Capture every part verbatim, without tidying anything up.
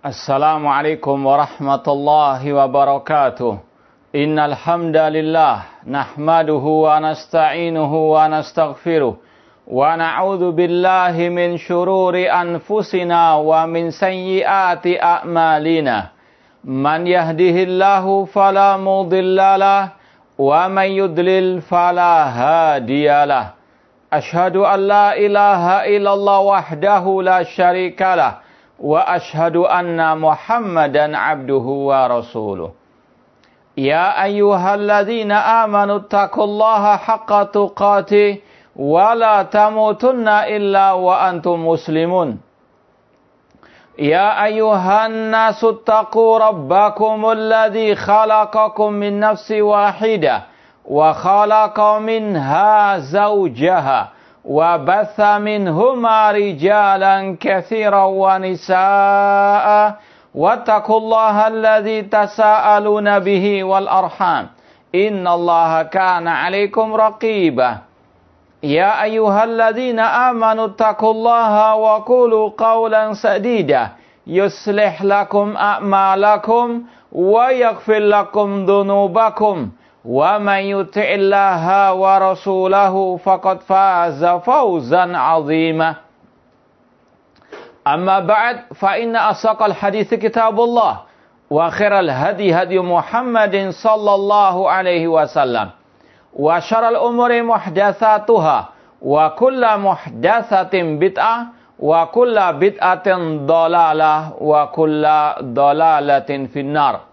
Assalamualaikum warahmatullahi wabarakatuh. Innal hamdalillah nahmaduhu wa nasta'inuhu wa nastaghfiruh wa na'udzu billahi min syururi anfusina wa min sayyiati a'malina. Man yahdihillahu fala mudhillalah wa man yudlil fala hadiyalah. Ashhadu an la ilaha illallah wahdahu la syarikalah wa ashhadu anna Muhammadan abduhu wa rasuluh. Ya ayyuhalladzina amanu taqullaha haqqa tuqatih wa la tamutunna illa wa antum muslimun. Ya ayyuhan nasu taqu rabbakumul ladzi khalaqakum min nafsin wahidah wa khalaqa minha zawjaha wa batha minhuma rijalan katsiran wa nisaa'a wattaqullaha alladzi tasaaluna bihi wal arham innallaha kana 'alaikum raqiba. Ya ayyuhalladzina amanu taqullaha wa qulu qawlan sadida yuslih lakum a'malakum wa yaghfir lakum dhunubakum wa man yuti'illaha wa rasulahu faqad faza fawzan 'azima. Amma ba'd, fa inna asaqal hadithi kitabullah wa khairal hadi hadi Muhammadin sallallahu alaihi wasallam wa syaral umuri muhdatsatuha wa kullu muhdatsatin bid'ah wa kullu bid'atin dhalalah wa kullu dhalalatin finnar.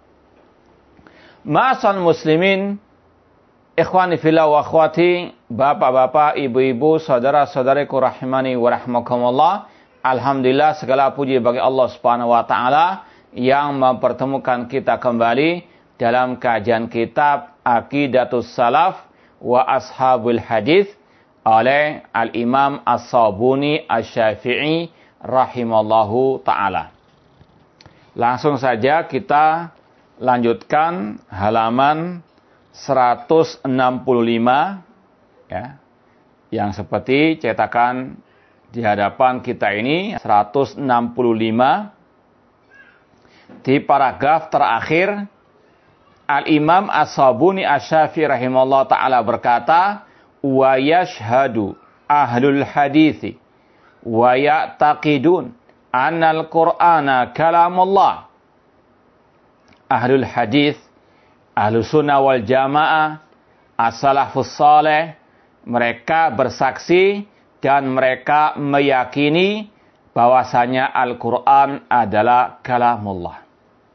Ma'asal muslimin, ikhwani fillah wa akhwati, bapak-bapak, ibu-ibu, saudara-saudariku rahimani wa rahmakumullah. Alhamdulillah, segala puji bagi Allah Subhanahu wa taala yang mempertemukan kita kembali dalam kajian kitab Aqidatus Salaf wa Ashabul Hadis oleh Al-Imam As-Sabuni Asy-Syafi'i rahimallahu taala. Langsung saja kita lanjutkan halaman seratus enam puluh lima ya, yang seperti cetakan di hadapan kita ini seratus enam puluh lima. Di paragraf terakhir Al-Imam As-Sabuni Asy-Syafi'i rahimahullah ta'ala berkata, wa yashhadu ahlul hadithi wa ya'taqidun annal Qur'ana kalamullah. Ahlul hadis, ahlus sunnah wal jamaah, as-salafus saleh, mereka bersaksi dan mereka meyakini bahwasanya Al-Quran adalah kalamullah.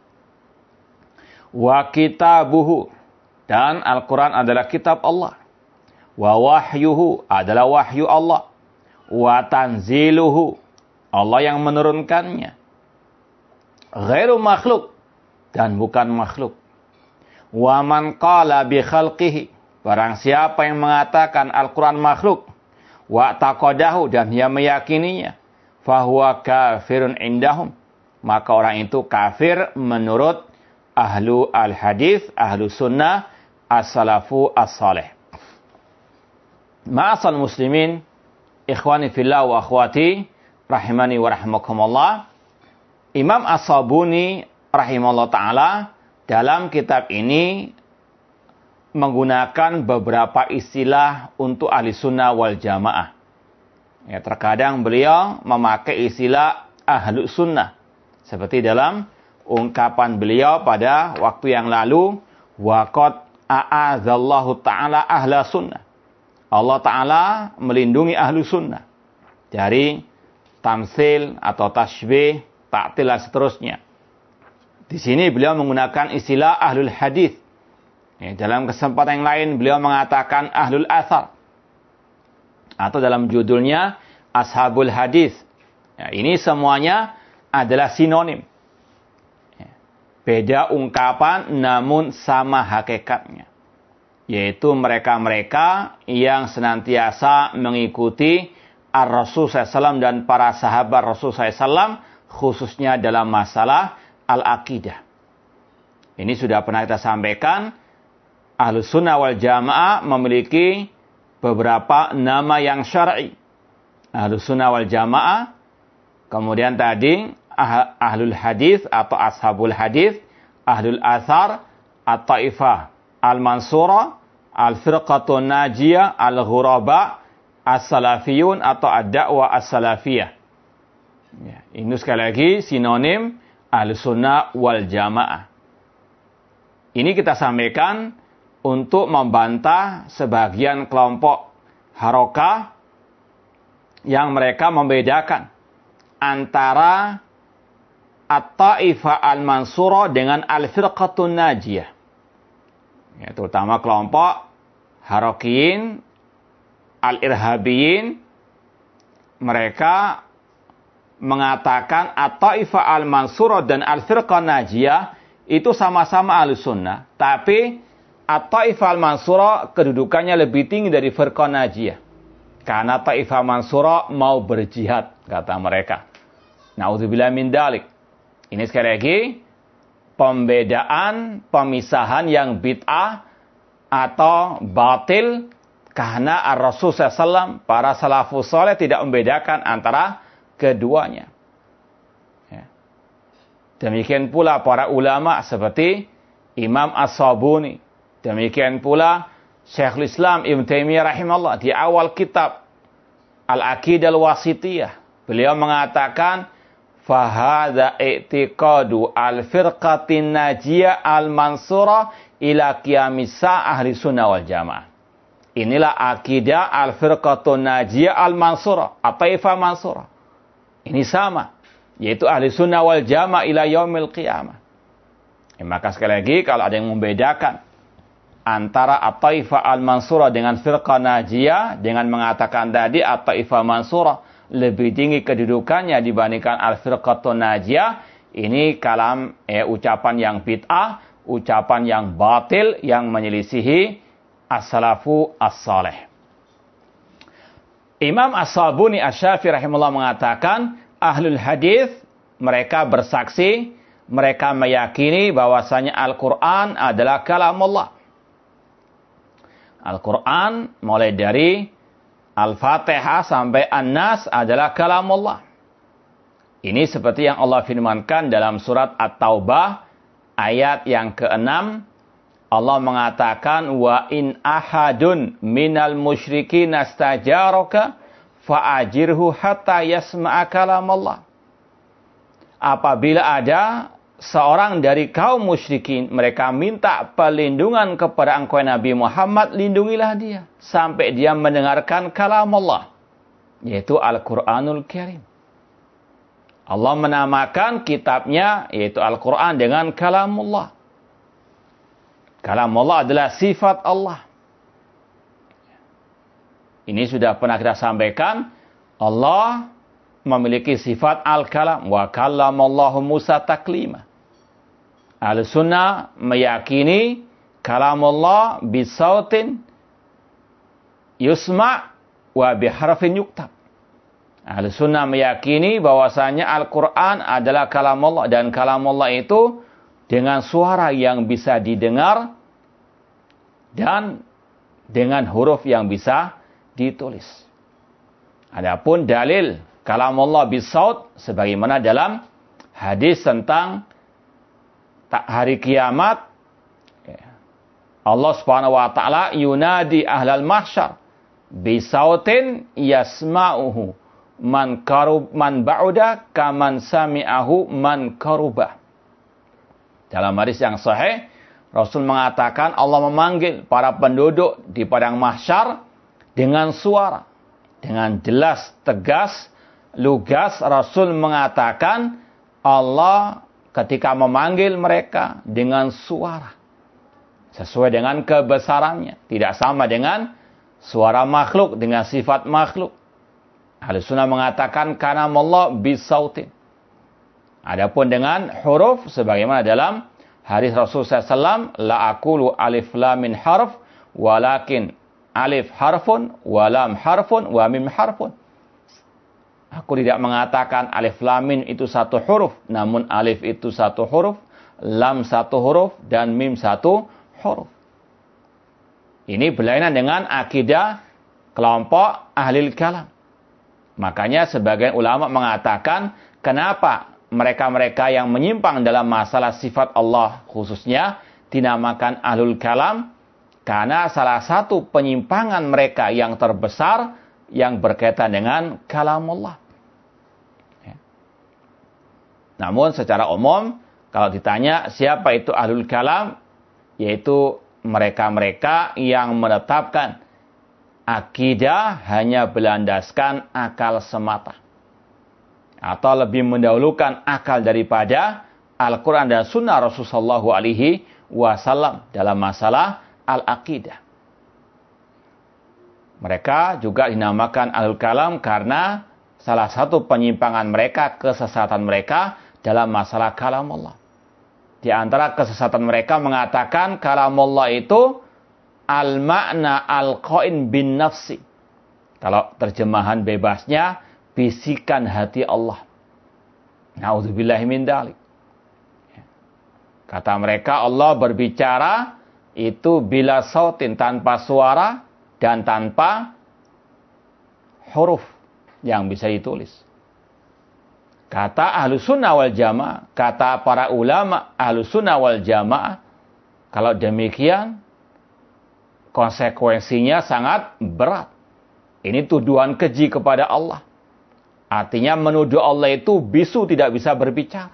Wa kitabuhu, dan Al-Quran adalah kitab Allah. Wa wahyuhu, adalah wahyu Allah. Wa tanziluhu, Allah yang menurunkannya. Ghairu makhluk, dan bukan makhluk. Wa man qala bi khalqihi, barang siapa yang mengatakan Al-Quran makhluk, wa taqadahu, dan dia meyakininya, fahuwa kafirun indahum, maka orang itu kafir menurut ahlu al-hadis, ahlu sunnah, as-salafu as-salih. Ma'asal muslimin, ikhwani fillah wa akhwati, rahimani wa rahmakumullah. Imam As-Sabuni rahimahullah ta'ala dalam kitab ini menggunakan beberapa istilah untuk ahli sunnah wal jamaah. Ya, terkadang beliau memakai istilah ahlu sunnah. Seperti dalam ungkapan beliau pada waktu yang lalu, waqad a'adzallahu ta'ala ahla sunnah. Allah ta'ala melindungi ahlu sunnah dari tamsil atau tasybih, ta'til dan seterusnya. Di sini beliau menggunakan istilah ahlul hadis. Ya, dalam kesempatan yang lain beliau mengatakan ahlul athar. Atau dalam judulnya ashabul hadis. Ya, ini semuanya adalah sinonim. Ya, beda ungkapan namun sama hakikatnya. Yaitu mereka-mereka yang senantiasa mengikuti Ar-Rasul sallallahu alaihi wasallam dan para sahabat Rasul sallallahu alaihi wasallam, khususnya dalam masalah al-aqidah. Ini sudah pernah kita sampaikan, Ahlus Sunnah wal Jamaah memiliki beberapa nama yang syar'i. Ahlus Sunnah wal Jamaah, kemudian tadi ah, ahlul hadis atau ashabul hadis, ahlul athar, at-taifah al-mansura, al-firqatun najiyah, al-ghuraba, as-salafiyun atau ad-da'wah as-salafiyah. Ya, ini sekali lagi sinonim Ahlussunnah wal Jamaah. Ini kita sampaikan untuk membantah sebagian kelompok harokah yang mereka membedakan antara at-taifah al-mansurah dengan al-firqatun najiyah. Ya, terutama kelompok harokiyin, al-irhabiyin, mereka mengatakan at-taifah al-mansurah dan al-firqah najiyah itu sama-sama Ahlussunnah, tapi at-taifah al-mansurah kedudukannya lebih tinggi dari firqah najiyah. Karena taifah mansurah mau berjihad, kata mereka. Na'udzubillah min dalik. Ini sekali lagi pembedaan, pemisahan yang bid'ah atau batil, karena Ar-Rasul sallallahu alaihi wasallam, para salafus saleh tidak membedakan antara keduanya. Ya. Demikian pula para ulama seperti Imam As-Sabuni. Demikian pula Syekhul Islam Ibnu Taimiyah rahimahullah di awal kitab Al-Aqidah Al-Wasithiyah. Beliau mengatakan, fahadha i'tiqadu al-firqatin najiyah al-mansura ila qiyamisa ahli sunnah wal jamaah. Inilah akidah al-firqatun najiyah al-mansura, at-taifah mansura. Ini sama, yaitu ahli sunnah wal jamaah ila yaumil qiyamah. Ya, maka sekali lagi kalau ada yang membedakan antara at-taifah al-mansurah dengan firqah najiyah dengan mengatakan tadi at-taifah mansurah lebih tinggi kedudukannya dibandingkan al-firqatun najiyah, ini kalam eh, ucapan yang bid'ah, ucapan yang batil yang menyelisihi as-salafu as-saleh. Imam As-Sabuni Asy-Syafi'i rahimahullah mengatakan ahlul hadis mereka bersaksi, mereka meyakini bahwasanya Al-Qur'an adalah kalamullah. Al-Quran mulai dari Al-Fatihah sampai An-Nas adalah kalamullah. Ini seperti yang Allah firmankan dalam surat At-Taubah ayat yang keenam. Allah mengatakan, wa in ahadun minal musyrikin astajaraka fa'ajirhu hatta yasma'a kalamullah. Apabila ada seorang dari kaum musyrikin, mereka minta perlindungan kepada engkau Nabi Muhammad, lindungilah dia sampai dia mendengarkan kalam Allah, yaitu Al-Quranul Karim. Allah menamakan kitabnya, yaitu Al-Quran, dengan kalamullah. Kalamullah adalah sifat Allah. Ini sudah pernah kita sampaikan, Allah memiliki sifat Al-Kalam, wa kallamallahu Musa taklima. Ahlussunnah meyakini kalamullah bisautin yusma' wa biharfin yuktab. Ahlussunnah meyakini bahwasanya Al-Quran adalah kalamullah, dan kalamullah itu dengan suara yang bisa didengar dan dengan huruf yang bisa ditulis. Adapun dalil kalamullah bisaut sebagaimana dalam hadis tentang hari kiamat, Allah Subhanahu wa taala yunadi ahlal mahsyar bisautin yasma'uhu man qarub man ba'uda kaman sami'ahu man qarubah. Dalam hadis yang sahih, Rasul mengatakan Allah memanggil para penduduk di padang mahsyar dengan suara, dengan jelas, tegas, lugas. Rasul mengatakan Allah ketika memanggil mereka dengan suara sesuai dengan kebesarannya, tidak sama dengan suara makhluk, dengan sifat makhluk. Ahlussunnah mengatakan kalamullah bisautin. Adapun dengan huruf sebagaimana dalam hadis Rasul sallallahu alaihi wasallam, la aqulu alif lam min harf walakin alif harfun wa lam harfun wa mim harfun. Aku tidak mengatakan alif lam mim itu satu huruf, namun alif itu satu huruf, lam satu huruf, dan mim satu huruf. Ini berlainan dengan akidah kelompok ahlil kalam. Makanya sebagian ulama mengatakan, kenapa mereka-mereka yang menyimpang dalam masalah sifat Allah khususnya dinamakan ahlul kalam karena salah satu penyimpangan mereka yang terbesar yang berkaitan dengan kalamullah. Ya. Namun secara umum kalau ditanya siapa itu ahlul kalam, yaitu mereka-mereka yang menetapkan akidah hanya berlandaskan akal semata. Atau lebih mendahulukan akal daripada Al-Quran dan Sunnah Rasulullah shallallahu alaihi wasallam dalam masalah al-aqidah. Mereka juga dinamakan ahlul kalam karena salah satu penyimpangan mereka, kesesatan mereka dalam masalah kalamullah. Di antara kesesatan mereka mengatakan kalamullah itu al-ma'na al-qain bin nafsi. Kalau terjemahan bebasnya, bisikan hati Allah. Na'udzubillahi min dzalik. Kata mereka Allah berbicara itu bila sautin, tanpa suara dan tanpa huruf yang bisa ditulis. Kata Ahlus Sunnah wal Jamaah, kata para ulama Ahlus Sunnah wal Jamaah, kalau demikian konsekuensinya sangat berat. Ini tuduhan keji kepada Allah. Artinya menuduh Allah itu bisu, tidak bisa berbicara.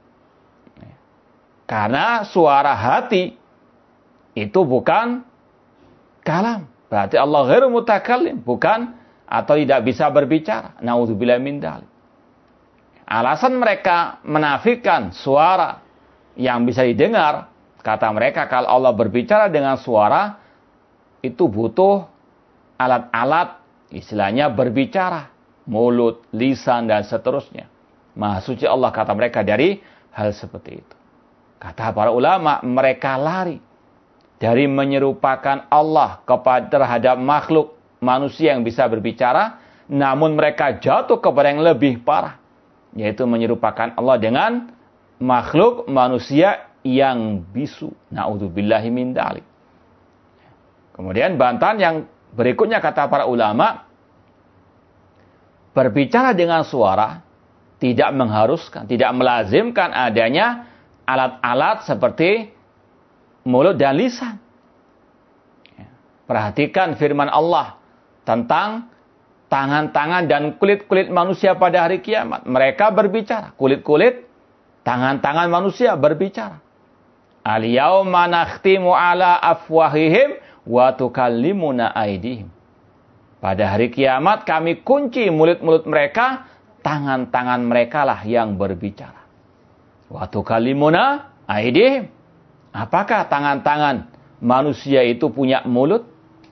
Karena suara hati itu bukan kalam. Berarti Allah ghairu mutakallim, bukan atau tidak bisa berbicara. Na'udzubillahi min dzalik. Alasan mereka menafikan suara yang bisa didengar, kata mereka kalau Allah berbicara dengan suara itu butuh alat-alat istilahnya berbicara. Mulut, lisan, dan seterusnya. Maha suci Allah, kata mereka, dari hal seperti itu. Kata para ulama, mereka lari dari menyerupakan Allah kepada terhadap makhluk manusia yang bisa berbicara, namun mereka jatuh kepada yang lebih parah, yaitu menyerupakan Allah dengan makhluk manusia yang bisu. Na'udzubillahi min dzalik. Kemudian bantahan yang berikutnya kata para ulama, berbicara dengan suara tidak mengharuskan, tidak melazimkan adanya alat-alat seperti mulut dan lisan. Perhatikan firman Allah tentang tangan-tangan dan kulit-kulit manusia pada hari kiamat. Mereka berbicara, kulit-kulit, tangan-tangan manusia berbicara. Al-yauma nakhtimu ala afwahihim wa tukallimuna aydihim. Pada hari kiamat kami kunci mulut-mulut mereka, tangan-tangan mereka lah yang berbicara. Wa tukallimuna aydihim. Apakah tangan-tangan manusia itu punya mulut?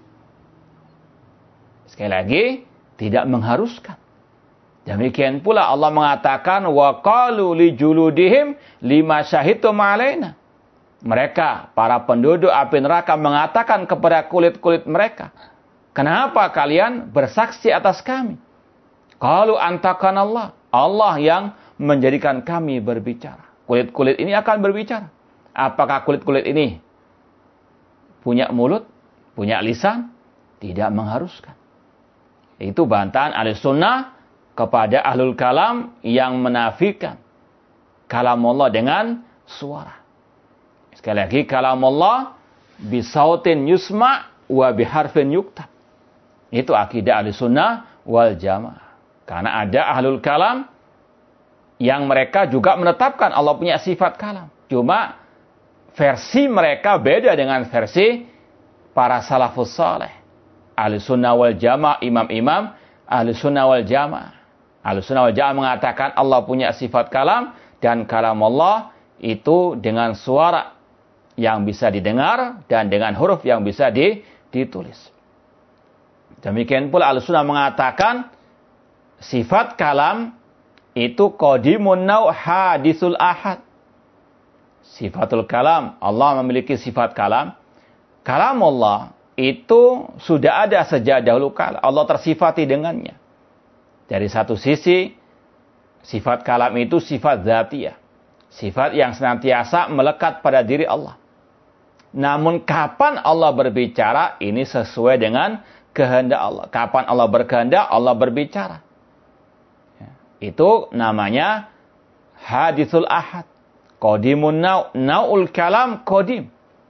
Sekali lagi, tidak mengharuskan. Demikian pula Allah mengatakan wa qalu li juludihim lima syahidtum alaina. Mereka, para penduduk api neraka mengatakan kepada kulit-kulit mereka, kenapa kalian bersaksi atas kami? Qalu antakan Allah. Allah yang menjadikan kami berbicara. Kulit-kulit ini akan berbicara. Apakah kulit-kulit ini punya mulut, punya lisan? Tidak mengharuskan. Itu bantahan Ahlus Sunnah kepada Ahlul Kalam yang menafikan kalamullah dengan suara. Sekali lagi, kalamullah bisautin yusma wa biharfin yuktab. Itu akidah Ahlus Sunnah wal Jamaah. Karena ada Ahlul Kalam yang mereka juga menetapkan Allah punya sifat kalam. Cuma versi mereka beda dengan versi para salafus saleh. Ahlus Sunnah wal Jamaah, imam-imam Ahlus Sunnah wal Jamaah. Ahlus Sunnah wal Jamaah mengatakan Allah punya sifat kalam dan kalam Allah itu dengan suara yang bisa didengar dan dengan huruf yang bisa ditulis. Demikian pula Ahlus Sunnah mengatakan sifat kalam itu qadimun nau' hadisul ahad. Sifatul kalam, Allah memiliki sifat kalam. Kalam Allah itu sudah ada sejak dahulu kala. Allah tersifati dengannya. Dari satu sisi, sifat kalam itu sifat dzatiyah. Sifat yang senantiasa melekat pada diri Allah. Namun kapan Allah berbicara, ini sesuai dengan kehendak Allah. Kapan Allah berkehendak, Allah berbicara. Itu namanya hadithul ahad. Qadimun nau, naul kalam qadim.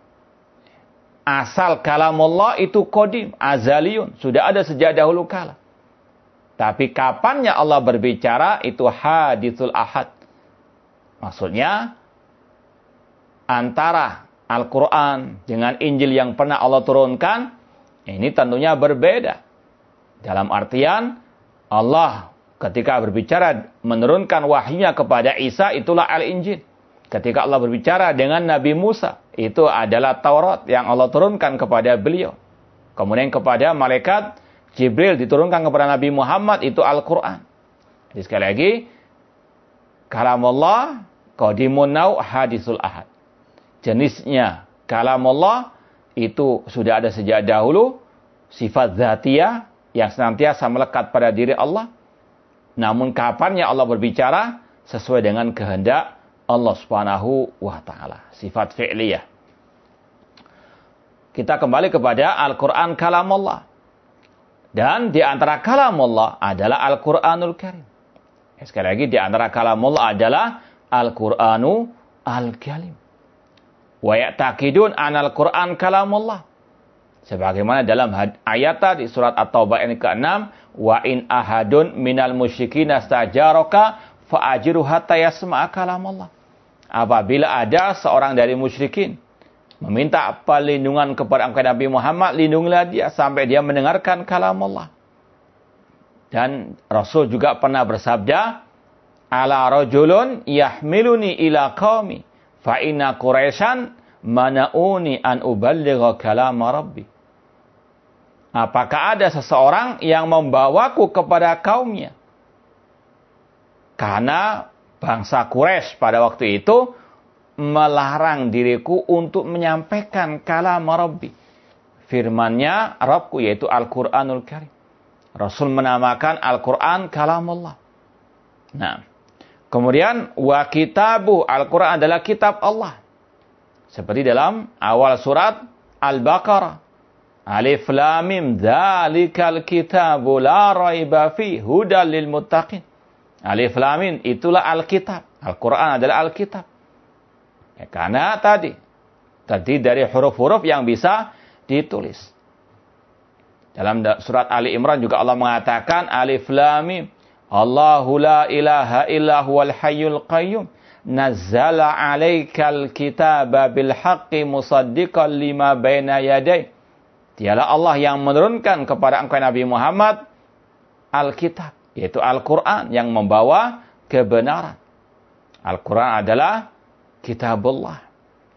Asal kalamullah itu qadim, azaliyun, sudah ada sejak dahulu kala. Tapi kapannya Allah berbicara itu hadithul ahad. Maksudnya antara Al-Quran dengan Injil yang pernah Allah turunkan, ini tentunya berbeda. Dalam artian Allah ketika berbicara menurunkan wahyunya kepada Isa, itulah Al-Injil. Ketika Allah berbicara dengan Nabi Musa, itu adalah Taurat yang Allah turunkan kepada beliau. Kemudian kepada malaikat Jibril diturunkan kepada Nabi Muhammad, itu Al-Quran. Jadi sekali lagi, kalamullah, qadimun nau, hadithul ahad. Jenisnya kalamullah itu sudah ada sejak dahulu, sifat dzatiyah yang senantiasa melekat pada diri Allah. Namun kapannya Allah berbicara sesuai dengan kehendak Allah Subhanahu wa taala, sifat fi'liyah. Kita kembali kepada Al-Qur'an kalamullah. Dan di antara kalamullah adalah Al-Qur'anul Karim. Sekali lagi, di antara kalamullah adalah Al-Qur'anu Al-Karim. Wa ya'taqidun anal Qur'an kalamullah. Sebagaimana dalam ayat tadi surat At-Taubah yang keenam, wa in ahadun minal musyrikin astajaraka fa'ajiru hatta yasma'a kalamullah. Apabila ada seorang dari musyrikin meminta perlindungan kepada engkau Nabi Muhammad, lindungilah dia sampai dia mendengarkan kalamullah. Dan Rasul juga pernah bersabda, ala rajulun yahmiluni ila qaumi fa inna quraisyan mana'uni an uballigha kalam rabbi. Apakah ada seseorang yang membawaku kepada kaumnya? Karena bangsa Quraisy pada waktu itu melarang diriku untuk menyampaikan kalam Rabbi. Firman-Nya Rabbku, yaitu Al-Qur'anul Karim. Rasul menamakan Al-Qur'an kalamullah. Nah, kemudian wa kitabu, Al-Qur'an adalah kitab Allah. Seperti dalam awal surat Al-Baqarah. Alif lam mim dzalikal kitabu la raiba fi hudal lil muttaqin. Alif lam mim itulah Alkitab. Al-Qur'an adalah Alkitab. Ya, karena tadi tadi dari huruf-huruf yang bisa ditulis. Dalam surat Ali Imran juga Allah mengatakan Alif lam mim Allahu la ilaha illa huwal hayyul qayyum nazzala 'alaikal kitaba bil haqqi musaddiqan lima baina yadayhi. Dialah Allah yang menurunkan kepada engkau Nabi Muhammad Alkitab, yaitu Al-Quran yang membawa kebenaran. Al-Quran adalah kitabullah.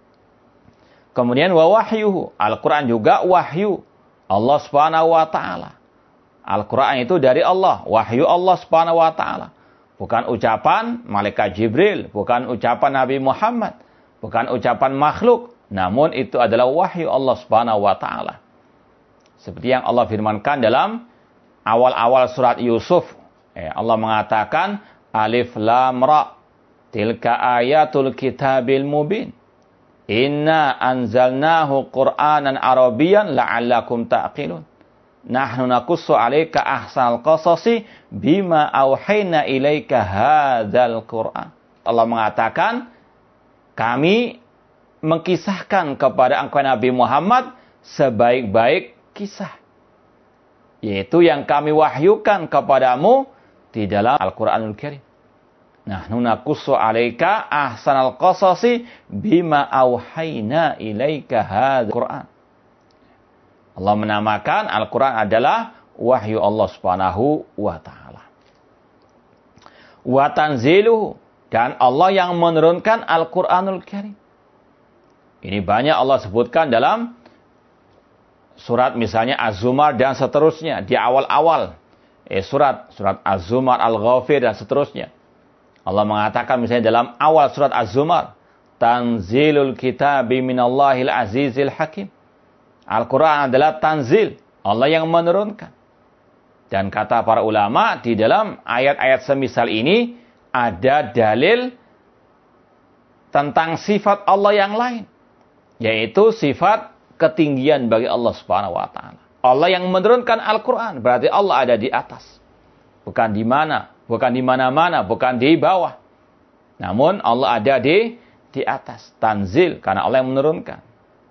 Kemudian wa wahyuhu, Al-Quran juga wahyu Allah Subhanahu wa taala. Al-Quran itu dari Allah, wahyu Allah Subhanahu wa taala. Bukan ucapan malaikat Jibril, bukan ucapan Nabi Muhammad, bukan ucapan makhluk, namun itu adalah wahyu Allah Subhanahu wa taala. Seperti yang Allah firmankan dalam awal-awal surat Yusuf. Eh, Allah mengatakan, Alif Lam Ra, tilka ayatul kitabil mubin. Inna anzalnahu Qur'anan Arabiyan la'allakum ta'qilun. Nahnu nakussu alaika ahsanal qasasi bima auhayna ilaika hadzal Qur'an. Allah mengatakan, kami mengkisahkan kepada engkau Nabi Muhammad sebaik-baik kisah, yaitu yang kami wahyukan kepadamu di dalam Al-Qur'anul Karim. Nahnu naqussu 'alaika ahsanal qasasi bima auhayna ilaika hadzal Qur'an. Allah menamakan Al-Qur'an adalah wahyu Allah Subhanahu wa taala. Wa tanziluhu, dan Allah yang menurunkan Al-Qur'anul Karim. Ini banyak Allah sebutkan dalam surat misalnya Az-Zumar dan seterusnya. Di awal-awal eh, surat, surat Az-Zumar, Al-Ghafir dan seterusnya. Allah mengatakan misalnya dalam awal surat Az-Zumar, Tanzilul kitabi minallahil azizil hakim. Al-Quran adalah tanzil, Allah yang menurunkan. Dan kata para ulama, di dalam ayat-ayat semisal ini ada dalil tentang sifat Allah yang lain, yaitu sifat ketinggian bagi Allah Subhanahu wa taala. Allah yang menurunkan Al-Qur'an, berarti Allah ada di atas. Bukan di mana, bukan di mana-mana, bukan di bawah. Namun Allah ada di di atas. Tanzil, karena Allah yang menurunkan.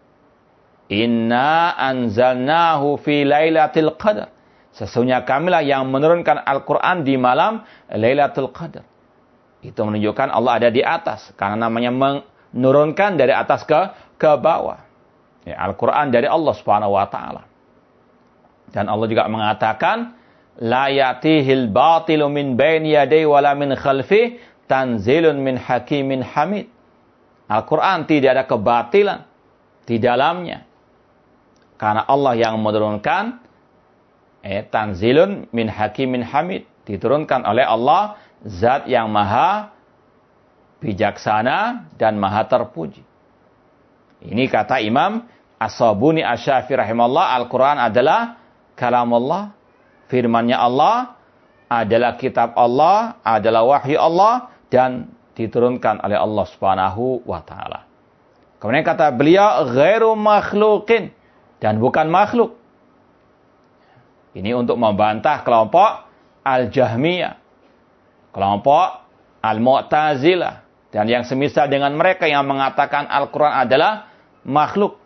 Inna anzalnahu fi lailatul qadar. Sesungguhnya kamilah yang menurunkan Al-Quran di malam Lailatul Qadar. Itu menunjukkan Allah ada di atas. Karena namanya menurunkan dari atas ke, ke bawah. Ya, Al-Quran dari Allah subhanahu wa ta'ala. Dan Allah juga mengatakan, La yatihil batilu min baini yadai wala min khalfi tanzilun min hakimin hamid. Al-Quran tidak ada kebatilan di dalamnya. Karena Allah yang menurunkan, Eh, tanzilun min hakimin hamid. Diturunkan oleh Allah, zat yang maha bijaksana dan maha terpuji. Ini kata Imam As-Sabuni Asy-Syafi'i rahimahullah, Al-Quran adalah kalam Allah, firmannya Allah, adalah kitab Allah, adalah wahyu Allah, dan diturunkan oleh Allah subhanahu wa ta'ala. Kemudian kata beliau, ghairu makhluqin, dan bukan makhluk. Ini untuk membantah kelompok Al-Jahmiyah, kelompok Al-Mu'tazilah, dan yang semisal dengan mereka yang mengatakan Al-Quran adalah makhluk.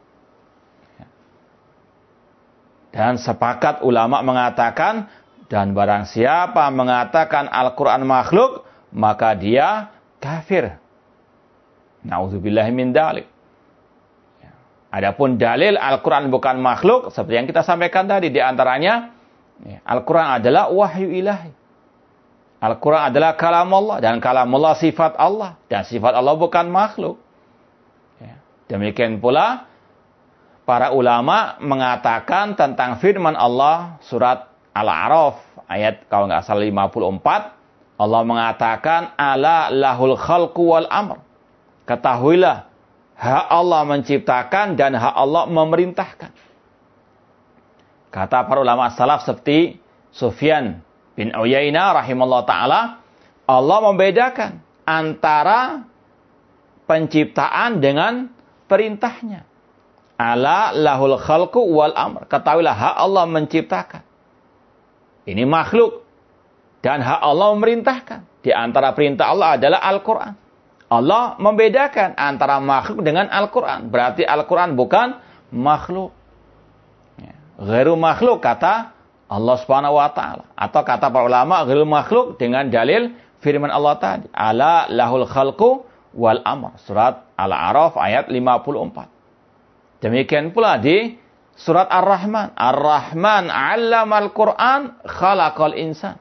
Dan sepakat ulama mengatakan, dan barang siapa mengatakan Al-Quran makhluk, maka dia kafir. Na'udzubillahi min dzalik. Adapun dalil Al-Quran bukan makhluk, seperti yang kita sampaikan tadi, di antaranya Al-Quran adalah wahyu ilahi. Al-Quran adalah kalam Allah, dan kalam Allah sifat Allah, dan sifat Allah bukan makhluk. Demikian pula para ulama mengatakan tentang firman Allah surat Al-A'raf ayat kalau nggak salah lima puluh empat, Allah mengatakan ala lahul khalqu wal amr. Ketahuilah, hak Allah menciptakan dan hak Allah memerintahkan. Kata para ulama salaf seperti Sufyan bin Uyainah rahimahullah ta'ala, Allah membedakan antara penciptaan dengan perintahnya. Ala lahul khalqu wal amr. Ketahuilah, hak Allah menciptakan. Ini makhluk. Dan hak Allah memerintahkan. Di antara perintah Allah adalah Al-Quran. Allah membedakan antara makhluk dengan Al-Quran. Berarti Al-Quran bukan makhluk. Ghairu makhluk kata Allah subhanahu wa ta'ala. Atau kata para ulama ghairu makhluk dengan dalil firman Allah tadi. Ala lahul khalqu wal amr. Surat Al-A'raf ayat lima puluh empat. Demikian pula di surat Ar-Rahman. Ar-Rahman 'allamal Qur'an khalaqal insan.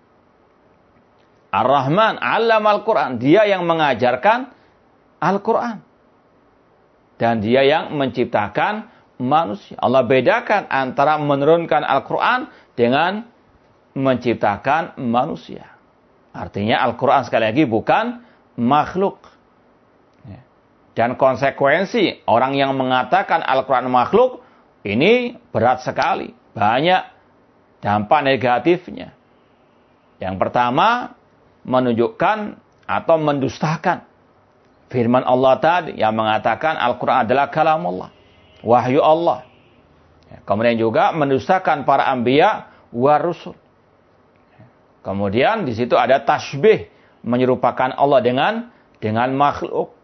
Ar-Rahman 'allamal Qur'an. Dia yang mengajarkan Al-Quran. Dan dia yang menciptakan manusia. Allah bedakan antara menurunkan Al-Quran dengan menciptakan manusia. Artinya Al-Quran sekali lagi bukan makhluk. Dan konsekuensi orang yang mengatakan Al-Quran makhluk ini berat sekali. Banyak dampak negatifnya. Yang pertama, menunjukkan atau mendustakan firman Allah tadi yang mengatakan Al-Quran adalah kalam Allah, wahyu Allah. Kemudian juga mendustakan para anbiya wa rusul. Kemudian di situ ada tasbih, menyerupakan Allah dengan dengan makhluk.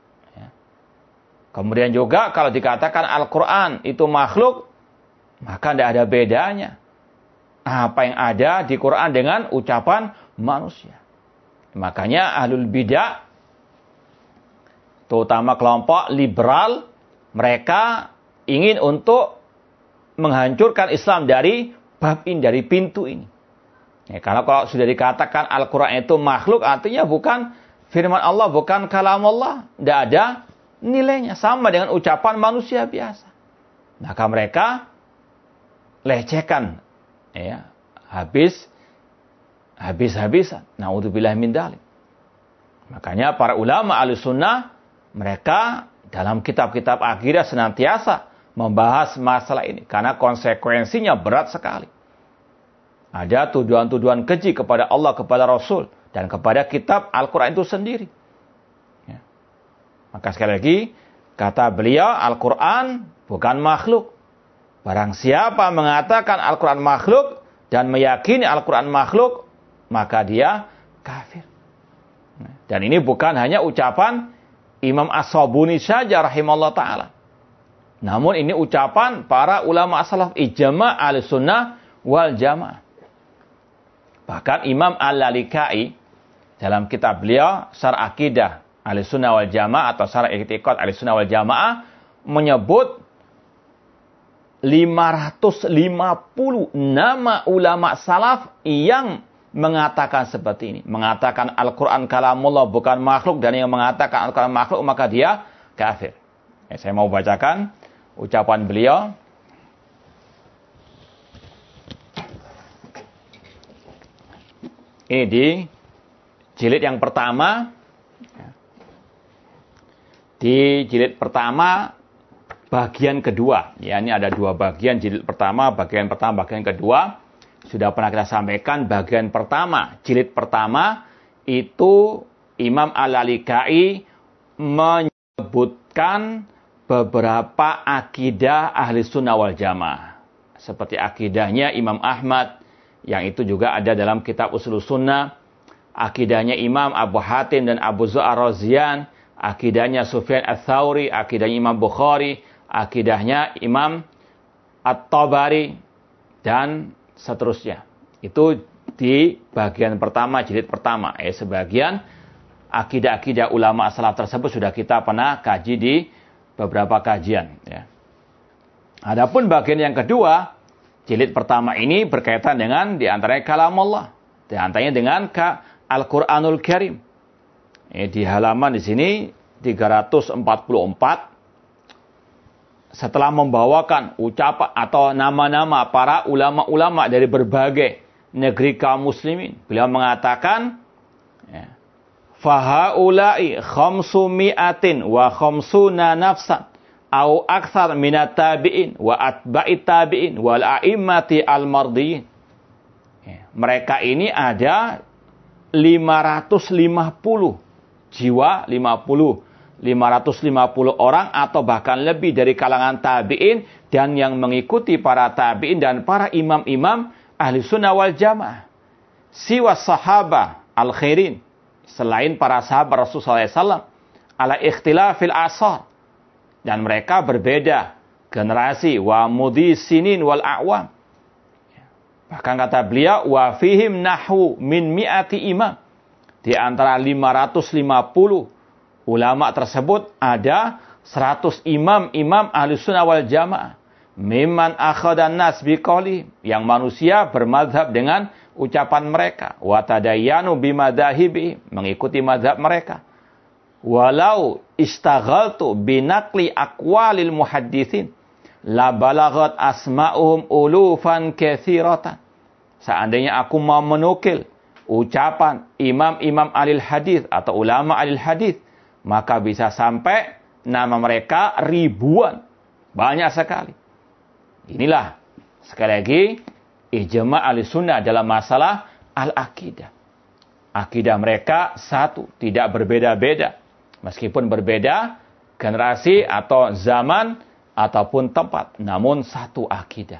Kemudian juga kalau dikatakan Al-Quran itu makhluk, maka tidak ada bedanya apa yang ada di Quran dengan ucapan manusia. Makanya ahlul bidah, terutama kelompok liberal, mereka ingin untuk menghancurkan Islam dari bab ini, dari pintu ini. Ya, karena kalau sudah dikatakan Al-Quran itu makhluk, artinya bukan firman Allah, bukan kalam Allah. Tidak ada nilainya, sama dengan ucapan manusia biasa. Maka mereka lecehkan, ya, habis habis-habisan. Na'udzubillah min dzalik. Makanya para ulama Ahlussunnah, mereka dalam kitab-kitab akidah senantiasa membahas masalah ini karena konsekuensinya berat sekali. Ada tuduhan-tuduhan keji kepada Allah, kepada Rasul, dan kepada kitab Al-Quran itu sendiri. Ya. Maka sekali lagi, kata beliau, Al-Quran bukan makhluk. Barang siapa mengatakan Al-Quran makhluk dan meyakini Al-Quran makhluk, maka dia kafir. Dan ini bukan hanya ucapan Imam As-Sabuni saja rahimahullah ta'ala. Namun ini ucapan para ulama salaf, ijma' al-sunnah wal jamaah. Bahkan Imam Al-Lalikai dalam kitab beliau Syarh Aqidah al-sunnah wal jamaah atau Syarh I'tiqad al-sunnah wal jamaah menyebut lima ratus lima puluh nama ulama salaf yang mengatakan seperti ini. Mengatakan Al-Quran kalamullah bukan makhluk, dan yang mengatakan Al-Quran makhluk maka dia kafir. Ya, saya mau bacakan ucapan beliau. Ini di jilid yang pertama. Di jilid pertama bagian kedua. Ya, ini ada dua bagian, jilid pertama, bagian pertama, bagian kedua. Sudah pernah kita sampaikan bagian pertama, jilid pertama itu Imam Al-Lalikai menyebutkan beberapa akidah ahli sunnah wal jamaah. Seperti akidahnya Imam Ahmad, yang itu juga ada dalam kitab Ushul Sunnah. Akidahnya Imam Abu Hatim dan Abu Zur Ar-Razian. Akidahnya Sufyan Ats-Tsauri, akidahnya Imam Bukhari, akidahnya Imam At-Tabari, dan seterusnya. Itu di bagian pertama, jilid pertama. Eh, sebagian akidah-akidah ulama salaf tersebut sudah kita pernah kaji di beberapa kajian. Ya. Adapun bagian yang kedua, jilid pertama ini berkaitan dengan diantaranya kalamullah, diantaranya dengan Al-Quranul Karim. Eh, di halaman di sini tiga ratus empat puluh empat. Setelah membawakan ucapan atau nama-nama para ulama-ulama dari berbagai negeri kaum muslimin, beliau mengatakan, ya, fahaulai khamsu mi'atin wa khamsuna nafsan au aktsar minat tabi'in wa atba'it tabi'in wal a'immati al-mardiyin. Ya, mereka ini ada lima ratus lima puluh jiwa, lima puluh lima ratus lima puluh orang atau bahkan lebih dari kalangan tabi'in dan yang mengikuti para tabi'in dan para imam-imam ahli sunnah wal jamaah. Siwa sahaba al-khairin, selain para sahabat Rasulullah shallallahu alaihi wasallam, ala ikhtilafil asar, dan mereka berbeda generasi, wa mudhi sinin wal a'wam. Bahkan kata beliau, wa fihim nahwu min mi'ati imam, di antara lima ratus lima puluh ulama tersebut ada seratus imam-imam ahli sunnah wal jamaah. Mimman akhadan nas biqauli, yang manusia bermadhab dengan ucapan mereka. Wa tadayyanu bimadahibi, mengikuti madhab mereka. Walau istaghaltu binaqli aqwalil muhaddithin la balaghat asma'uhum ulufan katsiratan. Seandainya aku mau menukil ucapan imam-imam ahli hadis atau ulama ahli hadis, maka bisa sampai nama mereka ribuan. Banyak sekali. Inilah, sekali lagi, ijma' ahlussunnah dalam masalah al-aqidah. Akidah mereka satu, tidak berbeda-beda. Meskipun berbeda generasi atau zaman ataupun tempat, namun satu akidah.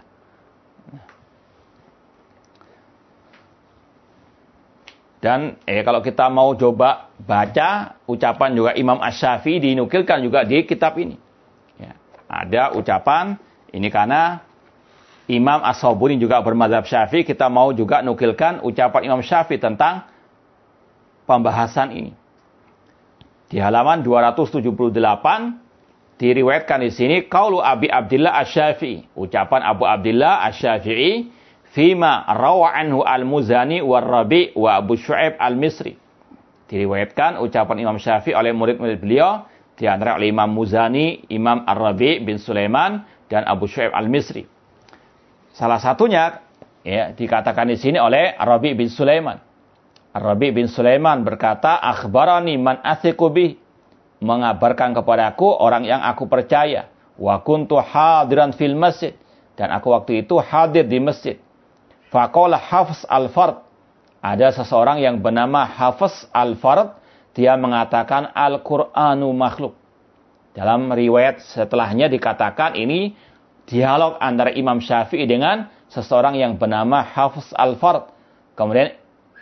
Dan eh, kalau kita mau coba baca ucapan juga Imam Asy-Syafi'i dinukilkan juga di kitab ini. Ya, ada ucapan ini karena Imam As-Sabuni juga bermadzhab Syafi'i, kita mau juga nukilkan ucapan Imam Syafi'i tentang pembahasan ini. Di halaman dua ratus tujuh puluh delapan diriwayatkan di sini qaulu Abi Abdillah Asy-Syafi'i, ucapan Abu Abdillah Asy-Syafi'i fima rawa anhu al-Muzani war-Rabi' wa Abu Syu'aib al-Misri. Diriwayatkan ucapan Imam Syafi'i oleh murid-murid beliau, di antara oleh Imam Muzani, Imam Ar-Rabi' bin Sulaiman dan Abu Syu'aib al-Misri. Salah satunya ya dikatakan di sini oleh Ar-Rabi' bin Sulaiman. Ar-Rabi' bin Sulaiman berkata, akhbarani man athiqu bih, mengabarkan kepadaku orang yang aku percaya, wa kuntu hadiran fil masjid, dan aku waktu itu hadir di masjid. Faqala Hafs al-Fard, ada seseorang yang bernama Hafs al-Fard, dia mengatakan Al-Qur'anu makhluk. Dalam riwayat setelahnya dikatakan ini dialog antara Imam Syafi'i dengan seseorang yang bernama Hafs al-Fard. Kemudian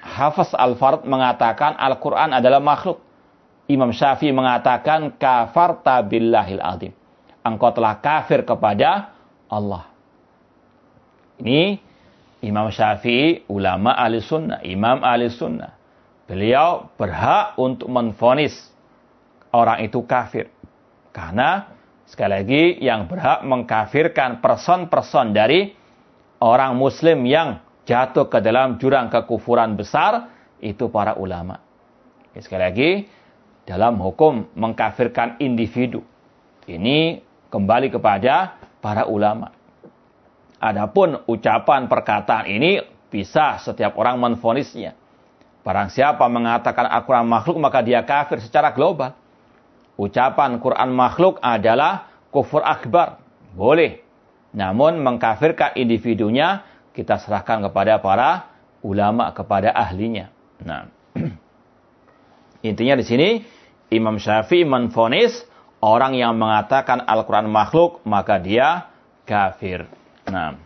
Hafiz Al-Fard mengatakan Al-Quran adalah makhluk. Imam Syafi'i mengatakan kafarta billahil azim. Engkau telah kafir kepada Allah. Ini Imam Syafi'i, ulama ahli sunnah, imam ahli sunnah. Beliau berhak untuk menvonis orang itu kafir. Karena sekali lagi yang berhak mengkafirkan person-person dari orang muslim yang jatuh ke dalam jurang kekufuran besar itu para ulama. Sekali lagi, dalam hukum mengkafirkan individu, ini kembali kepada para ulama. Adapun ucapan perkataan ini bisa setiap orang menvonisnya. Barang siapa mengatakan Al-Quran makhluk maka dia kafir secara global. Ucapan Quran makhluk adalah kufur akbar. Boleh. Namun mengkafirkan individunya kita serahkan kepada para ulama, kepada ahlinya. Nah, intinya di sini Imam Syafi'i menvonis orang yang mengatakan Al-Quran makhluk maka dia kafir. Nah,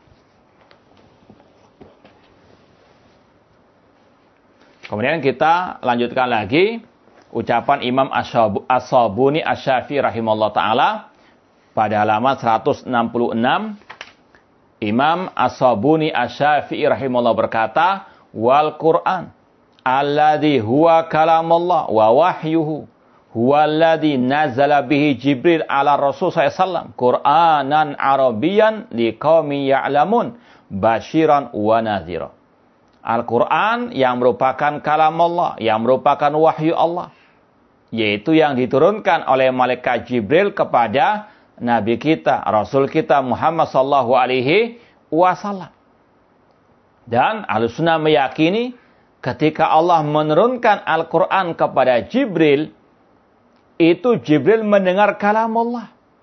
kemudian kita lanjutkan lagi ucapan Imam As-Sabuni Asy-Syafi'i rahimahullah ta'ala pada halaman seratus enam puluh enam. Imam As-Sabuni Asy-Syafi'i rahimahullah berkata, wal Qur'an alladhi huwa kalamullah wa wahyuhu huwa alladhi nazala bihi Jibril ala Rasul sallallahu alaihi wasallam Qur'anan Arabiyan liqaumin ya'lamun basyiran wa nadhira. Al-Quran yang merupakan kalam Allah, yang merupakan wahyu Allah, yaitu yang diturunkan oleh malaikat Jibril kepada Nabi kita, Rasul kita Muhammad sallallahu alaihi wasallam. Dan Ahlussunnah meyakini ketika Allah menurunkan Al-Quran kepada Jibril, itu Jibril mendengar kalam Allah.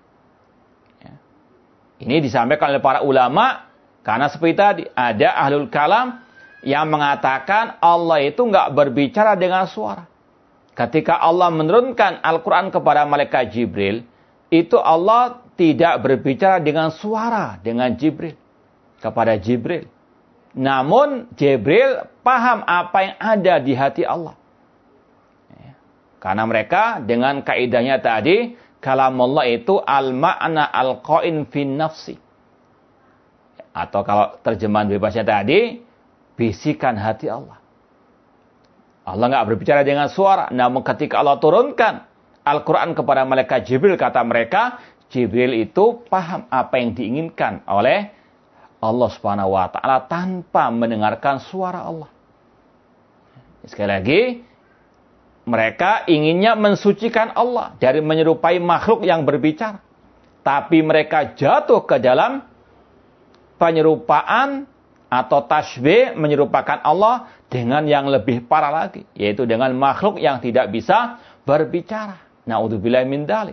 Ini disampaikan oleh para ulama, karena seperti tadi, ada ahlul kalam yang mengatakan Allah itu nggak berbicara dengan suara. Ketika Allah menurunkan Al-Quran kepada malaikat Jibril, itu Allah tidak berbicara dengan suara dengan Jibril, kepada Jibril. Namun Jibril paham apa yang ada di hati Allah. Karena mereka dengan kaidahnya tadi, kalam Allah itu al-ma'na al-qa'in fin nafsi. Atau kalau terjemahan bebasnya tadi, bisikan hati Allah. Allah nggak berbicara dengan suara. Namun ketika Allah turunkan Al-Quran kepada malaikat Jibril, kata mereka, Jibril itu paham apa yang diinginkan oleh Allah Subhanahu wa Ta'ala tanpa mendengarkan suara Allah. Sekali lagi, mereka inginnya mensucikan Allah dari menyerupai makhluk yang berbicara. Tapi mereka jatuh ke dalam penyerupaan atau tasbih, menyerupakan Allah dengan yang lebih parah lagi, yaitu dengan makhluk yang tidak bisa berbicara. Na'udzubillahi min dzalik.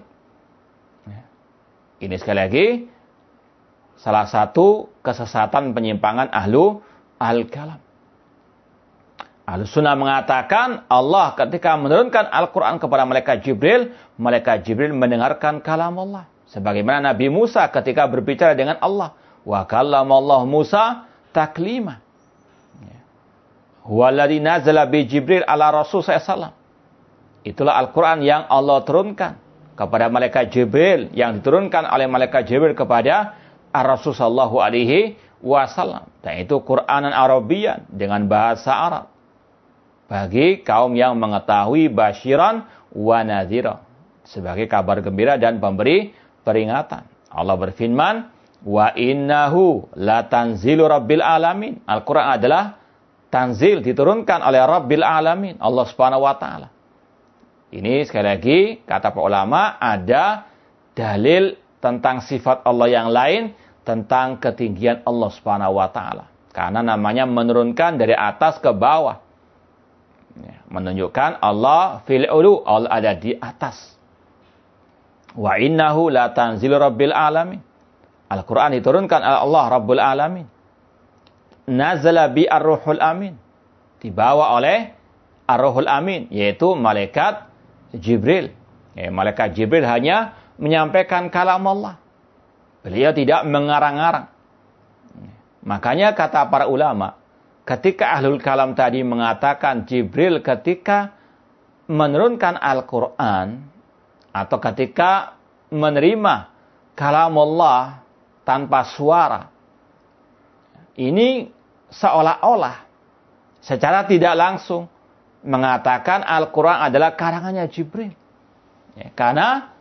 Ini sekali lagi salah satu kesesatan penyimpangan ahlu al-kalam. Ahlussunnah mengatakan Allah ketika menurunkan Al-Quran kepada malaikat Jibril, malaikat Jibril mendengarkan kalam Allah. Sebagaimana Nabi Musa ketika berbicara dengan Allah. Wa kallamallahu Musa taklima. Huwaladzi nazala bi Jibril ala Rasul sallallahu alaihi wasallam. Itulah Al-Quran yang Allah turunkan kepada malaikat Jibril, yang diturunkan oleh malaikat Jibril kepada Ar-Rasul sallallahu alaihi wasallam. Dan itu Qur'anan Arabiyan dengan bahasa Arab. Bagi kaum yang mengetahui basyiran wa nadhira, sebagai kabar gembira dan pemberi peringatan. Allah berfirman, wa innahu latanzilu rabbil alamin. Al-Quran adalah tanzil, diturunkan oleh Rabbil alamin, Allah Subhanahu wa Ta'ala. Ini sekali lagi kata para ulama, ada dalil tentang sifat Allah yang lain, tentang ketinggian Allah Subhanahu wa Ta'ala. Karena namanya menurunkan dari atas ke bawah. Menunjukkan Allah fil ulu, Allah ada di atas. Wa innahu la tanzilu rabbil alamin. Al-Quran diturunkan oleh Allah Rabbul alamin. Nazala bi ar-ruhul amin. Dibawa oleh ar-ruhul amin, yaitu malaikat Jibril. Ya, malaikat Jibril hanya menyampaikan kalam Allah. Beliau tidak mengarang-arang. Makanya kata para ulama, ketika ahlul kalam tadi mengatakan Jibril ketika menurunkan Al-Quran atau ketika menerima kalamullah tanpa suara, ini seolah-olah secara tidak langsung mengatakan Al-Quran adalah karangannya Jibril. Ya, karena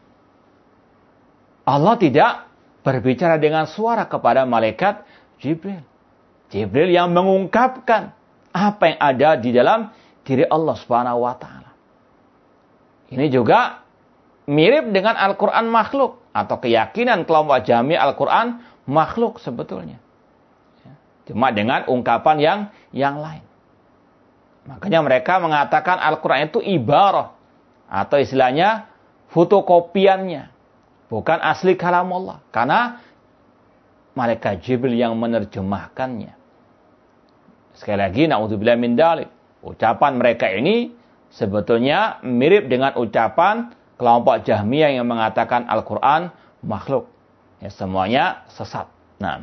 Allah tidak berbicara dengan suara kepada malaikat Jibril. Jibril yang mengungkapkan apa yang ada di dalam diri Allah Subhanahu wa taala. Ini juga mirip dengan Al-Quran makhluk atau keyakinan kelompok Jahmiyah Al-Quran makhluk sebetulnya. Cuma dengan ungkapan yang yang lain. Makanya mereka mengatakan Al-Quran itu ibarah atau istilahnya fotokopiannya, bukan asli kalam Allah. Karena malaikat Jibril yang menerjemahkannya. Sekali lagi, na'udzubillah min dzalik. Ucapan mereka ini sebetulnya mirip dengan ucapan kelompok Jahmiyah yang mengatakan Al-Quran makhluk. Ya, semuanya sesat. Nah,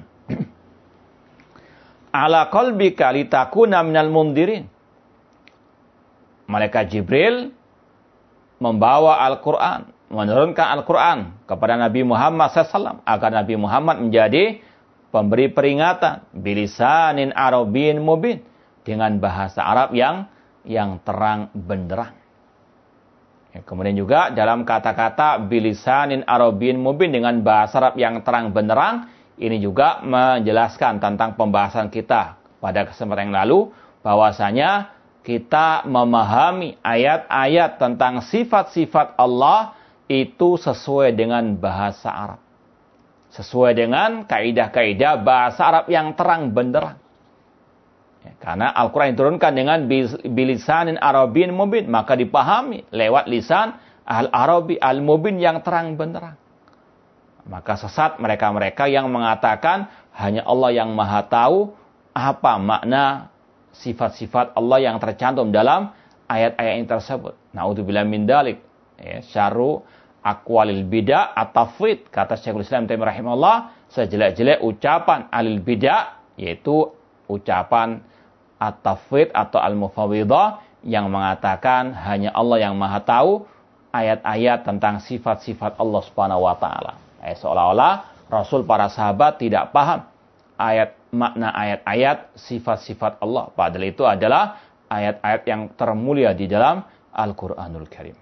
ala qalbika litakuna minal mundirin. Malaikat Jibril membawa Al-Quran, menurunkan Al-Quran kepada Nabi Muhammad shallallahu alaihi wasallam agar Nabi Muhammad menjadi pemberi peringatan bilisanin arabiyyin mubin, dengan bahasa Arab yang yang terang benderang. Ya, kemudian juga dalam kata-kata bilisanin arabiyyin mubin, dengan bahasa Arab yang terang benderang, ini juga menjelaskan tentang pembahasan kita pada kesempatan yang lalu, bahwasanya kita memahami ayat-ayat tentang sifat-sifat Allah itu sesuai dengan bahasa Arab. Sesuai dengan kaidah-kaidah bahasa Arab yang terang benderang. Ya, karena Al-Quran diturunkan dengan bilisanin arabiyyin mubin, maka dipahami lewat lisan al-arabi al-mubin yang terang benderang. Maka sesat mereka-mereka yang mengatakan hanya Allah yang maha tahu apa makna sifat-sifat Allah yang tercantum dalam ayat-ayat ini tersebut. Na'udzubillah min dzalik. Ya, syarru aqwalil bid'ah at-tafwid, kata Syekhul Islam Taimiyah rahimahullah, sejelek-jelek ucapan alil bid'ah yaitu ucapan at-tafwid atau al-mufawwidah yang mengatakan hanya Allah yang maha tahu ayat-ayat tentang sifat-sifat Allah Subhanahu wa taala. Eh, seolah-olah Rasul para sahabat tidak paham ayat makna ayat-ayat sifat-sifat Allah. Padahal itu adalah ayat-ayat yang termulia di dalam Al-Quranul Karim.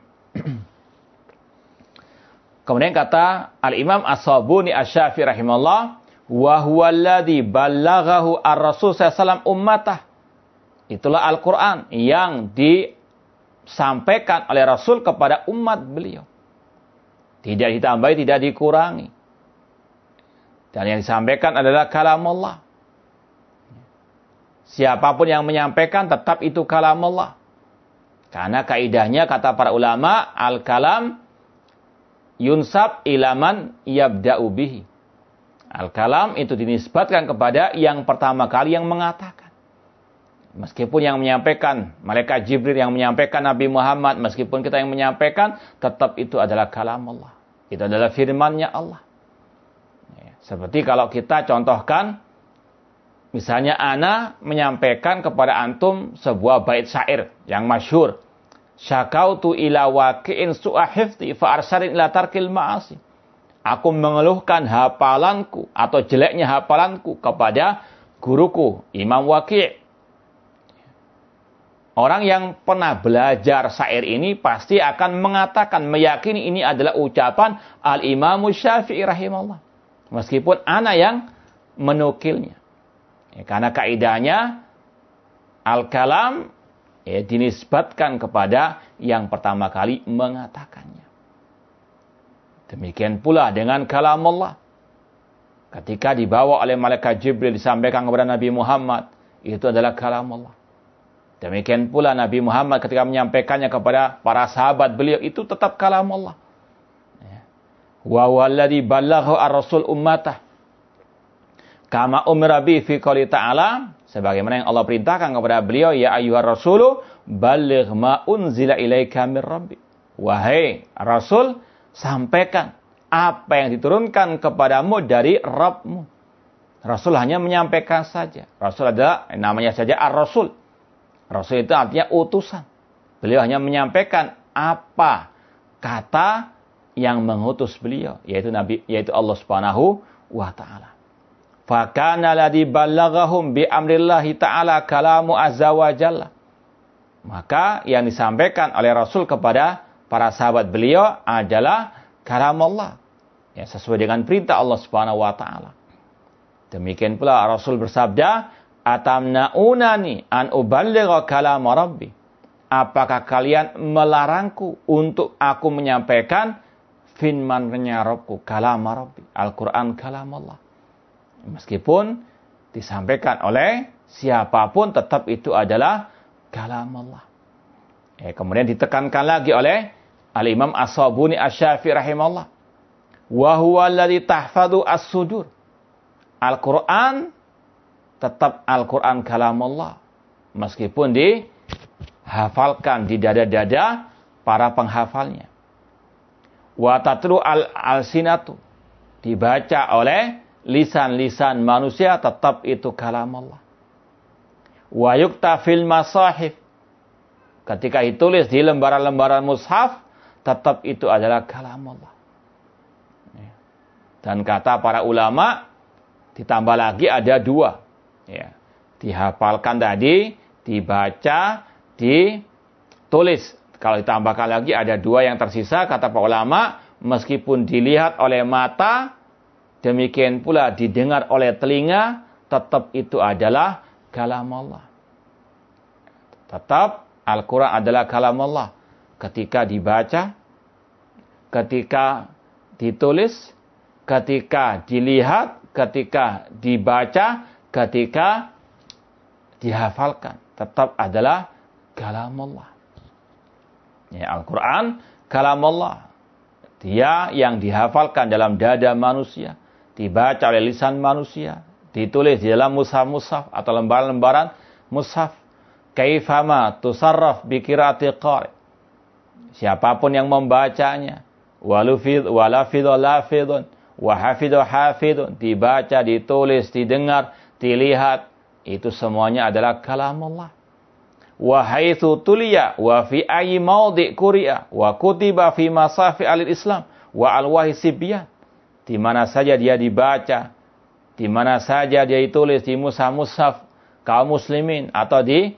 Kemudian kata Al-Imam As-Sabuni Asy-Syafi'i rahimahullah, wa huwa alladzi ballaghahu ar-Rasul sallallahu alaihi wasallam ummatah. Itulah Al-Quran yang disampaikan oleh Rasul kepada umat beliau. Tidak ditambahi, tidak dikurangi. Dan yang disampaikan adalah kalam Allah. Siapapun yang menyampaikan tetap itu kalam Allah. Karena kaidahnya kata para ulama, al-kalam yunsab ilaman yabda'u bihi. Al-kalam itu dinisbatkan kepada yang pertama kali yang mengatakan. Meskipun yang menyampaikan malaikat Jibril, yang menyampaikan Nabi Muhammad, meskipun kita yang menyampaikan, tetap itu adalah kalam Allah. Itu adalah firman-Nya Allah. Seperti kalau kita contohkan, misalnya ana menyampaikan kepada antum sebuah bait syair yang masyhur. Syakautu ila waqi'in su'a hifdhi fa arsalin ila tarkil ma'asi. Aku mengeluhkan hafalanku atau jeleknya hafalanku kepada guruku, Imam Waqi'. Orang yang pernah belajar syair ini pasti akan mengatakan, meyakini ini adalah ucapan Al-Imam Syafi'i rahimahullah. Meskipun ana yang menukilnya. Ya, karena kaidahnya al-kalam ya, dinisbatkan kepada yang pertama kali mengatakannya. Demikian pula dengan kalam Allah. Ketika dibawa oleh malaikat Jibril disampaikan kepada Nabi Muhammad, itu adalah kalam Allah. Demikian pula Nabi Muhammad ketika menyampaikannya kepada para sahabat beliau, itu tetap kalam Allah. Wa walladzi ballagha ar-rasul ummatah kama umira bi fi qouli ta'ala, sebagaimana yang Allah perintahkan kepada beliau, ya ayyuhar rasulu balligh ma unzila ilaika mir rabbik. Wahai Rasul, sampaikan apa yang diturunkan kepadamu dari Rabbmu. Rasul hanya menyampaikan saja. Rasul adalah namanya saja ar-Rasul. Rasul itu artinya utusan. Beliau hanya menyampaikan apa kata yang mengutus beliau, yaitu Nabi, yaitu Allah Subhanahu wa taala. Fa kana ladzi ballaghahum bi amrillahi ta'ala kalamu azza wa jalla. Maka yang disampaikan oleh Rasul kepada para sahabat beliau adalah kalam Allah. Ya, sesuai dengan perintah Allah Subhanahu wa taala. Demikian pula Rasul bersabda, "Atamna'unani an uballigha kalam Rabbi." Apakah kalian melarangku untuk aku menyampaikan firman-Nya Rabbku, kalam Rabbi, Al-Qur'an kalam Allah. Meskipun disampaikan oleh siapapun tetap itu adalah kalam Allah. Eh, kemudian ditekankan lagi oleh Al-Imam As-Sabuni Asy-Syafi'i rahimahullah. Wa huwa alladzi tahfadhu as-sudur. Al-Qur'an tetap Al-Qur'an kalam Allah. Meskipun dihafalkan di dada-dada para penghafalnya. Wa tatlu al-alsinatu. Dibaca oleh lisan-lisan manusia tetap itu kalam Allah. Wa yukta fil masahif. Ketika ditulis di lembaran-lembaran mushaf, tetap itu adalah kalam Allah. Dan kata para ulama, ditambah lagi ada dua. Ya. Dihafalkan tadi, dibaca, ditulis. Kalau ditambahkan lagi ada dua yang tersisa, kata para ulama, meskipun dilihat oleh mata, demikian pula didengar oleh telinga, tetap itu adalah kalam Allah. Tetap Al-Quran adalah kalam Allah. Ketika dibaca, ketika ditulis, ketika dilihat, ketika dibaca, ketika dihafalkan, tetap adalah kalam Allah. Ya, Al-Quran kalam Allah. Dia yang dihafalkan dalam dada manusia, dibaca oleh lisan manusia, ditulis di dalam mushaf-mushaf atau lembaran-lembaran mushaf. Kaifama tusarraf bi qiraati qari. Siapapun yang membacanya, walufid walafidhu lafidhun wa hafidhu hafidhun, dibaca, ditulis, didengar, dilihat, itu semuanya adalah kalam Allah. Wa haitsu tuliya wa fi ayyi mawdi' quri'a wa kutiba fi masafi al-Islam wa alwahi sibyan. Di mana saja dia dibaca, di mana saja dia ditulis di mushaf-mushaf kaum muslimin atau di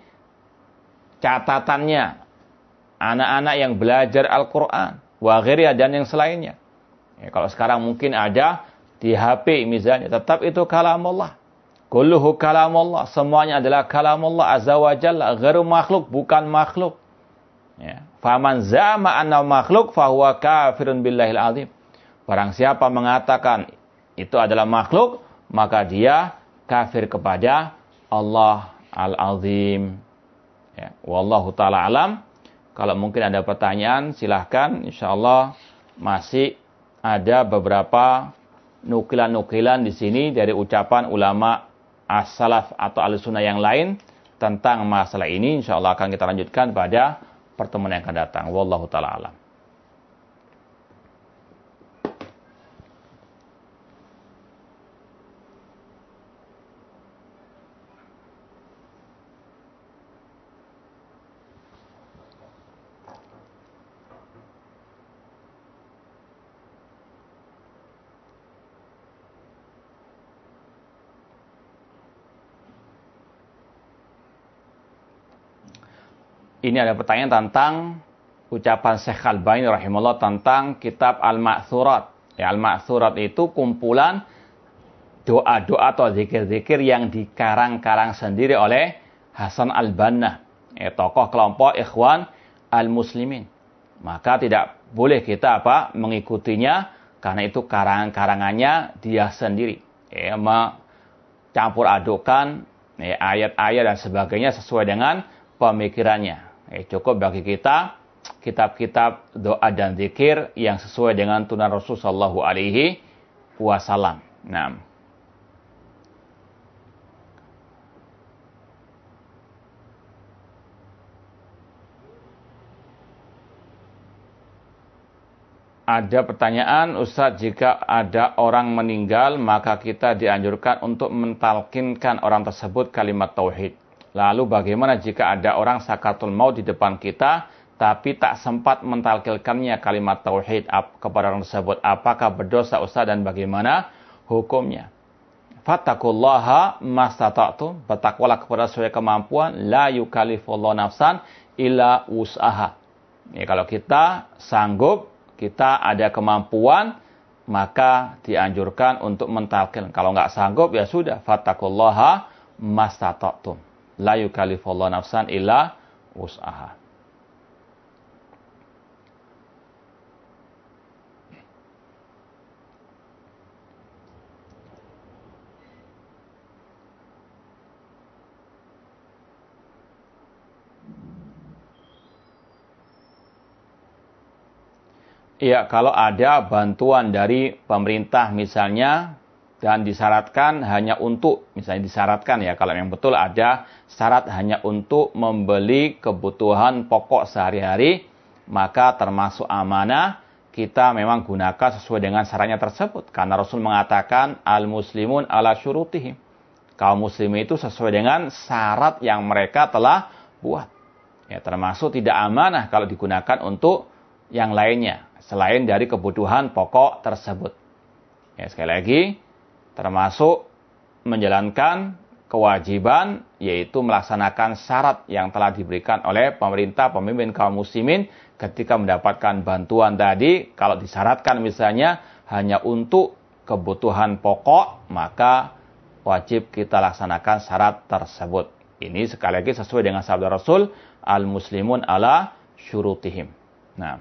catatannya anak-anak yang belajar Al-Quran wa ghairiha dan yang selainnya. Ya, kalau sekarang mungkin ada di H P misalnya, tetap itu kalam Allah. Kulluhu kalam Allah, semuanya adalah kalam Allah azza wa jalla, ghairu makhluk, bukan makhluk. Ya, faman zama anna makhluk fahuwa kafirun billahil azim. Barang siapa mengatakan itu adalah makhluk, maka dia kafir kepada Allah al-azim. Ya, wallahu ta'ala alam. Kalau mungkin ada pertanyaan, silahkan. InsyaAllah masih ada beberapa nukilan-nukilan di sini dari ucapan ulama as-salaf atau al-sunnah yang lain tentang masalah ini. InsyaAllah akan kita lanjutkan pada pertemuan yang akan datang. Wallahu ta'ala alam. Ini ada pertanyaan tentang ucapan Syekh Al-Albani rahimahullah tentang kitab Al-Ma'thurat. Ya, Al-Ma'thurat itu kumpulan doa-doa atau zikir-zikir yang dikarang-karang sendiri oleh Hasan Al-Banna, ya, tokoh kelompok Ikhwan Al-Muslimin. Maka tidak boleh kita apa mengikutinya karena itu karangan-karangannya dia sendiri. Ya, mencampur adukan ya, ayat-ayat dan sebagainya sesuai dengan pemikirannya. Eh, cukup bagi kita kitab-kitab doa dan zikir yang sesuai dengan tuntunan Rasul sallallahu alaihi wasallam. Nah, ada pertanyaan, Ustadz, jika ada orang meninggal, maka kita dianjurkan untuk mentalkinkan orang tersebut kalimat tauhid. Lalu bagaimana jika ada orang sakaratul maut di depan kita, tapi tak sempat mentalkinkannya kalimat tauhid kepada orang tersebut? Apakah berdosa, Ustadz, dan bagaimana hukumnya? Fattaqullaha mastata'tum, bertakwalah kepada sesuai kemampuan, la yukallifullahu nafsan illa wus'aha. Ya, kalau kita sanggup, kita ada kemampuan, maka dianjurkan untuk mentalkin. Kalau nggak sanggup, ya sudah. Fattaqullaha mastata'tum. La yukallifullahu nafsan illa wus'aha. Ya, kalau ada bantuan dari pemerintah misalnya, dan disyaratkan hanya untuk, misalnya disyaratkan ya, kalau yang betul ada syarat hanya untuk membeli kebutuhan pokok sehari-hari, maka termasuk amanah, kita memang gunakan sesuai dengan syaratnya tersebut. Karena Rasul mengatakan, al-muslimun ala syurutihim. Kaum muslimin itu sesuai dengan syarat yang mereka telah buat. Ya, termasuk tidak amanah kalau digunakan untuk yang lainnya, selain dari kebutuhan pokok tersebut. Ya, sekali lagi, termasuk menjalankan kewajiban, yaitu melaksanakan syarat yang telah diberikan oleh pemerintah, pemimpin kaum muslimin ketika mendapatkan bantuan tadi. Kalau disyaratkan misalnya hanya untuk kebutuhan pokok, maka wajib kita laksanakan syarat tersebut. Ini sekali lagi sesuai dengan sabda Rasul, al-muslimun ala syurutihim. Nah,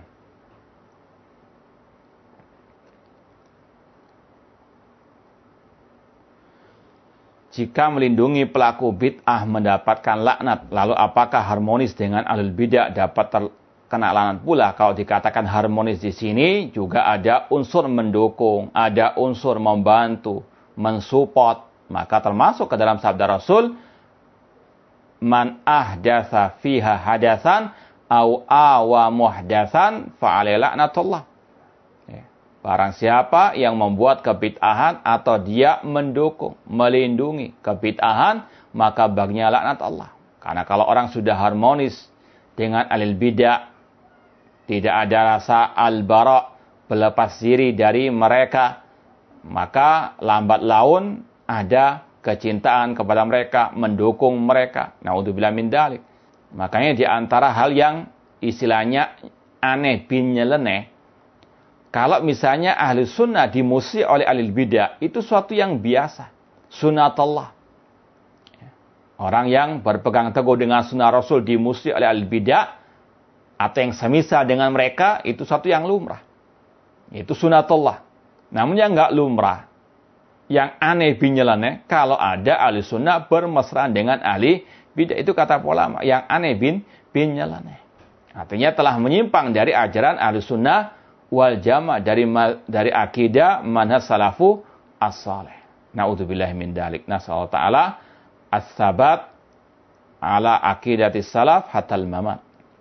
jika melindungi pelaku bid'ah mendapatkan laknat, lalu apakah harmonis dengan ahlul bid'ah dapat terkena laknat pula? Kalau dikatakan harmonis di sini juga ada unsur mendukung, ada unsur membantu, mensupport, maka termasuk ke dalam sabda Rasul, man ahdatsa fiha hadatsan au awa muhdatsan fa alaihi laknatullah. Barang siapa yang membuat kebid'ahan atau dia mendukung, melindungi kebid'ahan, maka baginya laknat Allah. Karena kalau orang sudah harmonis dengan ahlul bid'ah, tidak ada rasa al-bara, berlepas diri dari mereka, maka lambat laun ada kecintaan kepada mereka, mendukung mereka. Na'udzubillah min dzalik. Makanya di antara hal yang istilahnya aneh bin nyeleneh, kalau misalnya ahli sunnah dimusuhi oleh ahli bidah, itu suatu yang biasa. Sunnatullah. Orang yang berpegang teguh dengan sunnah Rasul dimusuhi oleh ahli bidah, atau yang semisal dengan mereka, itu suatu yang lumrah. Itu sunnatullah. Namun yang enggak lumrah, yang aneh bin nyeleneh, kalau ada ahli sunnah bermesraan dengan ahli bidah, itu kata ulama, yang aneh bin, bin nyeleneh. Artinya telah menyimpang dari ajaran ahli sunnah wal jamaah, dari dari akidah manhaj salafu as-salih. Na'udzubillahi min dzalik. Nasallahu ta'ala as-sabat ala aqidatis salaf hatal mamat.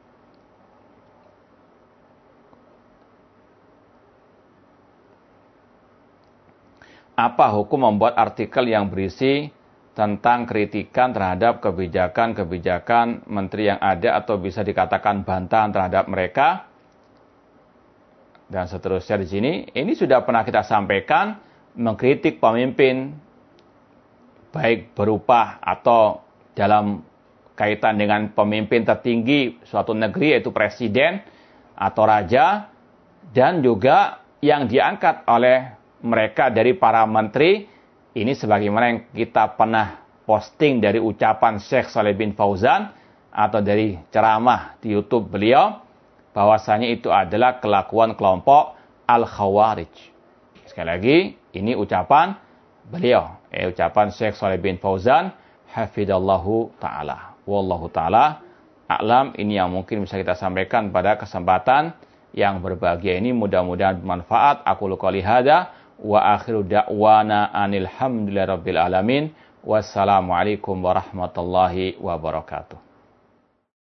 Apa hukum membuat artikel yang berisi tentang kritikan terhadap kebijakan-kebijakan menteri yang ada, atau bisa dikatakan bantahan terhadap mereka? Dan seterusnya di sini, ini sudah pernah kita sampaikan, mengkritik pemimpin, baik berupa atau dalam kaitan dengan pemimpin tertinggi suatu negeri, yaitu presiden atau raja, dan juga yang diangkat oleh mereka dari para menteri. Ini sebagaimana yang kita pernah posting dari ucapan Syekh Shalih bin Fauzan, atau dari ceramah di YouTube beliau, bahwasanya itu adalah kelakuan kelompok Al-Khawarij. Sekali lagi, ini ucapan beliau, eh, ucapan Syekh Shalih bin Fauzan, hafidallahu ta'ala. Wallahu ta'ala a'lam. Ini yang mungkin bisa kita sampaikan pada kesempatan yang berbahagia ini. Mudah-mudahan bermanfaat. Aku qouli hadza wa akhiru da'wana anil hamdulillahi rabbil alamin. Wassalamualaikum warahmatullahi wabarakatuh.